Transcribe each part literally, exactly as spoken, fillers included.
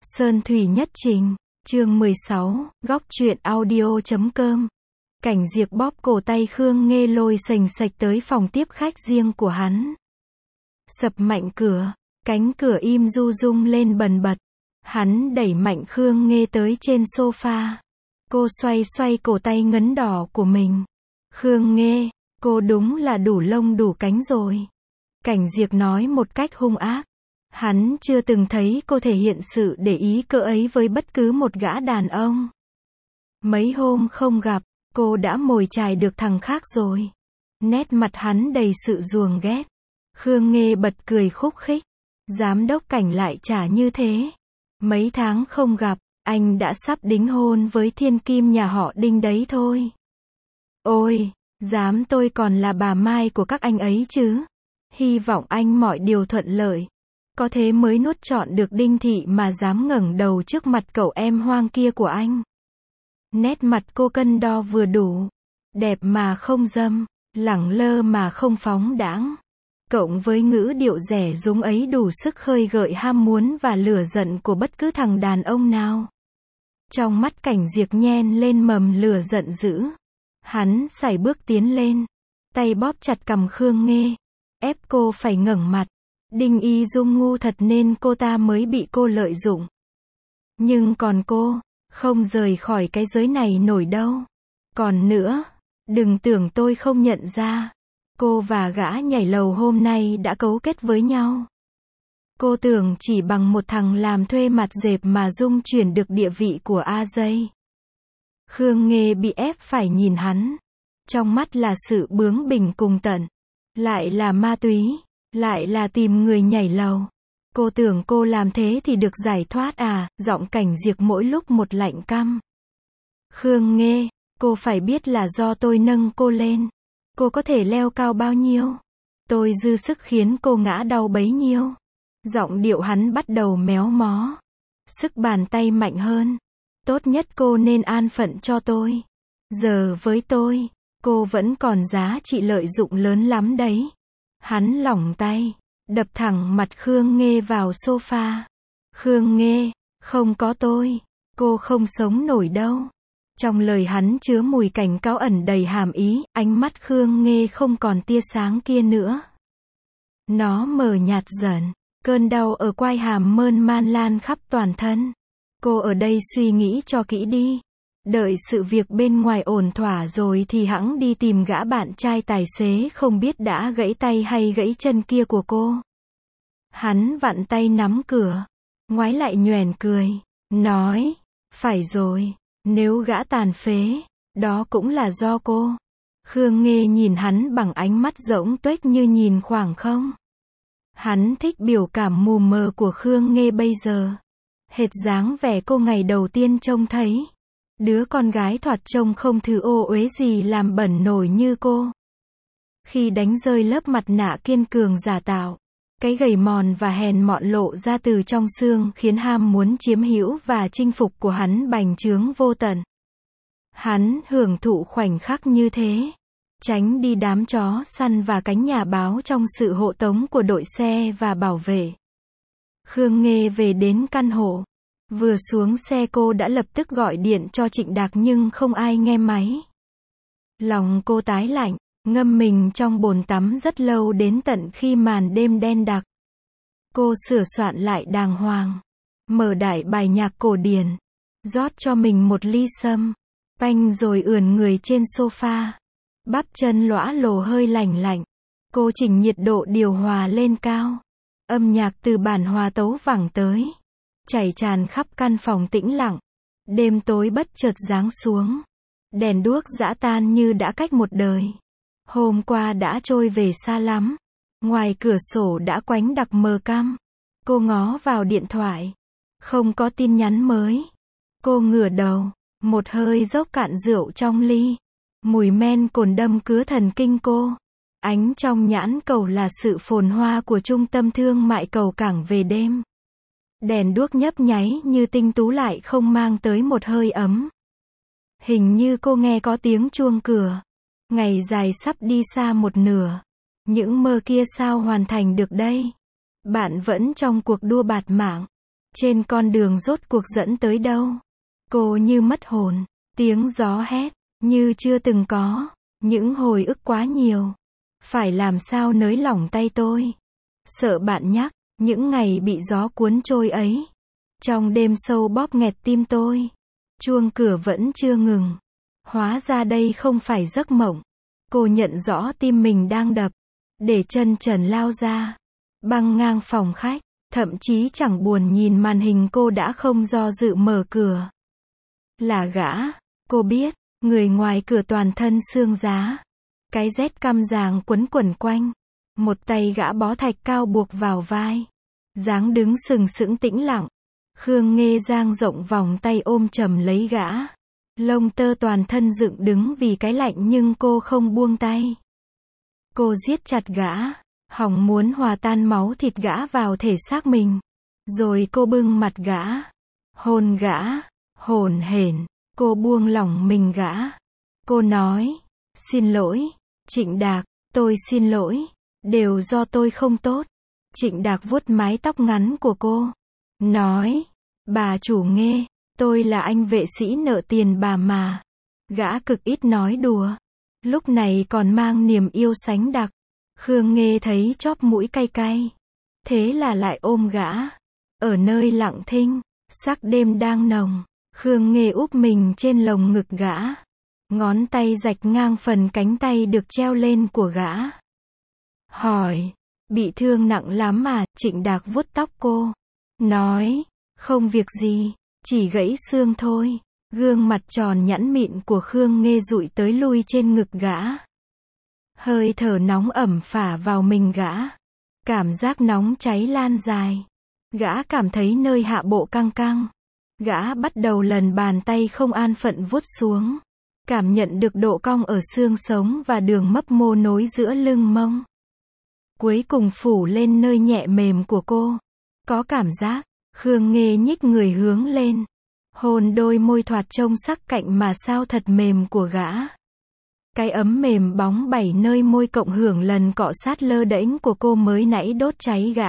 Sơn Thủy Nhất Trình, chương mười sáu, góc truyện audio chấm com. Cảnh Diệp bóp cổ tay Khương Nghê lôi sành sạch tới phòng tiếp khách riêng của hắn. Sập mạnh cửa, cánh cửa im du rung lên bần bật. Hắn đẩy mạnh Khương Nghê tới trên sofa. Cô xoay xoay cổ tay ngấn đỏ của mình. Khương Nghê, cô đúng là đủ lông đủ cánh rồi. Cảnh Diệp nói một cách hung ác. Hắn chưa từng thấy cô thể hiện sự để ý cỡ ấy với bất cứ một gã đàn ông. Mấy hôm không gặp, cô đã mồi chài được thằng khác rồi. Nét mặt hắn đầy sự ruồng ghét. Khương Nghê bật cười khúc khích. Giám đốc Cảnh lại trả như thế. Mấy tháng không gặp, anh đã sắp đính hôn với thiên kim nhà họ Đinh đấy thôi. Ôi, dám tôi còn là bà Mai của các anh ấy chứ. Hy vọng anh mọi điều thuận lợi. Có thế mới nuốt trọn được Đinh Thị mà dám ngẩng đầu trước mặt cậu em hoang kia của anh. Nét mặt cô cân đo vừa đủ. Đẹp mà không dâm, lẳng lơ mà không phóng đãng. Cộng với ngữ điệu rẻ rúng ấy đủ sức khơi gợi ham muốn và lửa giận của bất cứ thằng đàn ông nào. Trong mắt Cảnh Diệp nhen lên mầm lửa giận dữ. Hắn sải bước tiến lên. Tay bóp chặt cằm Khương Nghê. Ép cô phải ngẩng mặt. Đinh Y Dung ngu thật nên cô ta mới bị cô lợi dụng. Nhưng còn cô, không rời khỏi cái giới này nổi đâu. Còn nữa, đừng tưởng tôi không nhận ra. Cô và gã nhảy lầu hôm nay đã cấu kết với nhau. Cô tưởng chỉ bằng một thằng làm thuê mặt dẹp mà Dung chuyển được địa vị của A Dây. Khương Nghê bị ép phải nhìn hắn. Trong mắt là sự bướng bỉnh cùng tận. Lại là ma túy. Lại là tìm người nhảy lầu. Cô tưởng cô làm thế thì được giải thoát à, giọng Cảnh Diệp mỗi lúc một lạnh căm. Khương Nghê, cô phải biết là do tôi nâng cô lên. Cô có thể leo cao bao nhiêu? Tôi dư sức khiến cô ngã đau bấy nhiêu. Giọng điệu hắn bắt đầu méo mó. Sức bàn tay mạnh hơn. Tốt nhất cô nên an phận cho tôi. Giờ với tôi, cô vẫn còn giá trị lợi dụng lớn lắm đấy. Hắn lỏng tay, đập thẳng mặt Khương Nghê vào sofa. Khương Nghê, không có tôi, cô không sống nổi đâu. Trong lời hắn chứa mùi cảnh cáo ẩn đầy hàm ý, ánh mắt Khương Nghê không còn tia sáng kia nữa. Nó mờ nhạt dần, cơn đau ở quai hàm mơn man lan khắp toàn thân. Cô ở đây suy nghĩ cho kỹ đi. Đợi sự việc bên ngoài ổn thỏa rồi thì hẵng đi tìm gã bạn trai tài xế không biết đã gãy tay hay gãy chân kia của cô. Hắn vặn tay nắm cửa, ngoái lại nhoẻn cười, nói, phải rồi, nếu gã tàn phế, đó cũng là do cô. Khương Nghê nhìn hắn bằng ánh mắt rỗng tuếch như nhìn khoảng không. Hắn thích biểu cảm mù mờ của Khương Nghê bây giờ. Hệt dáng vẻ cô ngày đầu tiên trông thấy. Đứa con gái thoạt trông không thứ ô uế gì làm bẩn nổi như cô. Khi đánh rơi lớp mặt nạ kiên cường giả tạo, cái gầy mòn và hèn mọn lộ ra từ trong xương khiến ham muốn chiếm hữu và chinh phục của hắn bành trướng vô tận. Hắn hưởng thụ khoảnh khắc như thế. Tránh đi đám chó săn và cánh nhà báo trong sự hộ tống của đội xe và bảo vệ. Khương Nghê về đến căn hộ. Vừa xuống xe cô đã lập tức gọi điện cho Trịnh Đạc nhưng không ai nghe máy. Lòng cô tái lạnh, ngâm mình trong bồn tắm rất lâu đến tận khi màn đêm đen đặc. Cô sửa soạn lại đàng hoàng, mở đại bài nhạc cổ điển, rót cho mình một ly sâm, panh rồi ườn người trên sofa. Bắp chân lõa lồ hơi lành lạnh. Cô chỉnh nhiệt độ điều hòa lên cao. Âm nhạc từ bản hòa tấu vẳng tới. Chảy tràn khắp căn phòng tĩnh lặng. Đêm tối bất chợt giáng xuống. Đèn đuốc giã tan như đã cách một đời. Hôm qua đã trôi về xa lắm. Ngoài cửa sổ đã quánh đặc mờ căm. Cô ngó vào điện thoại. Không có tin nhắn mới. Cô ngửa đầu. Một hơi dốc cạn rượu trong ly. Mùi men cồn đâm cứa thần kinh cô. Ánh trong nhãn cầu là sự phồn hoa của trung tâm thương mại cầu cảng về đêm. Đèn đuốc nhấp nháy như tinh tú lại không mang tới một hơi ấm. Hình như cô nghe có tiếng chuông cửa. Ngày dài sắp đi xa một nửa. Những mơ kia sao hoàn thành được đây? Bạn vẫn trong cuộc đua bạt mạng. Trên con đường rốt cuộc dẫn tới đâu? Cô như mất hồn. Tiếng gió hét, như chưa từng có. Những hồi ức quá nhiều. Phải làm sao nới lỏng tay tôi? Sợ bạn nhắc, những ngày bị gió cuốn trôi ấy. Trong đêm sâu bóp nghẹt tim tôi. Chuông cửa vẫn chưa ngừng. Hóa ra đây không phải giấc mộng. Cô nhận rõ tim mình đang đập. Để chân trần lao ra. Băng ngang phòng khách. Thậm chí chẳng buồn nhìn màn hình, cô đã không do dự mở cửa. Là gã. Cô biết, người ngoài cửa toàn thân xương giá. Cái rét căm ràng quấn quẩn quanh. Một tay gã bó thạch cao buộc vào vai. Dáng đứng sừng sững tĩnh lặng. Khương Nghê dang rộng vòng tay ôm chầm lấy gã. Lông tơ toàn thân dựng đứng vì cái lạnh nhưng cô không buông tay. Cô giết chặt gã. Hỏng muốn hòa tan máu thịt gã vào thể xác mình. Rồi cô bưng mặt gã. Hôn gã. Hổn hển. Cô buông lỏng mình gã. Cô nói. Xin lỗi. Trịnh Đạc, tôi xin lỗi. Đều do tôi không tốt. Trịnh Đạc vuốt mái tóc ngắn của cô. Nói. Bà chủ Nghê. Tôi là anh vệ sĩ nợ tiền bà mà. Gã cực ít nói đùa. Lúc này còn mang niềm yêu sánh đặc. Khương Nghê thấy chóp mũi cay cay. Thế là lại ôm gã. Ở nơi lặng thinh. Sắc đêm đang nồng. Khương Nghê úp mình trên lồng ngực gã. Ngón tay rạch ngang phần cánh tay được treo lên của gã. Hỏi. Bị thương nặng lắm mà? Trịnh Đạc vuốt tóc cô. Nói. Không việc gì. Chỉ gãy xương thôi. Gương mặt tròn nhẵn mịn của Khương Nghê dụi tới lui trên ngực gã. Hơi thở nóng ẩm phả vào mình gã. Cảm giác nóng cháy lan dài. Gã cảm thấy nơi hạ bộ căng căng. Gã bắt đầu lần bàn tay không an phận vuốt xuống. Cảm nhận được độ cong ở xương sống và đường mấp mô nối giữa lưng mông. Cuối cùng phủ lên nơi nhẹ mềm của cô. Có cảm giác. Khương Nghê nhích người hướng lên. Hôn đôi môi thoạt trông sắc cạnh mà sao thật mềm của gã. Cái ấm mềm bóng bảy nơi môi cộng hưởng lần cọ sát lơ đễnh của cô mới nãy đốt cháy gã.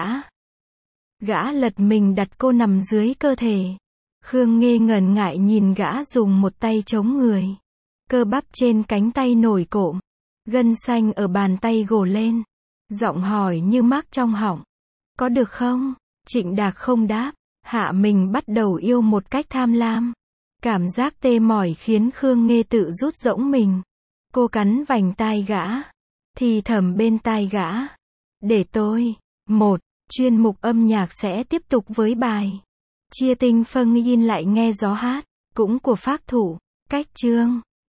Gã lật mình đặt cô nằm dưới cơ thể. Khương Nghê ngần ngại nhìn gã dùng một tay chống người. Cơ bắp trên cánh tay nổi cộm. Gân xanh ở bàn tay gồ lên. Giọng hỏi như mác trong họng. Có được không? Trịnh Đạc không đáp. Hạ mình bắt đầu yêu một cách tham lam. Cảm giác tê mỏi khiến Khương Nghê tự rút rỗng mình. Cô cắn vành tai gã. Thì thầm bên tai gã. Để tôi. Một. Chuyên mục âm nhạc sẽ tiếp tục với bài Chia Tinh Phân Yin lại nghe gió hát. Cũng của Phác Thủ. Cách chương.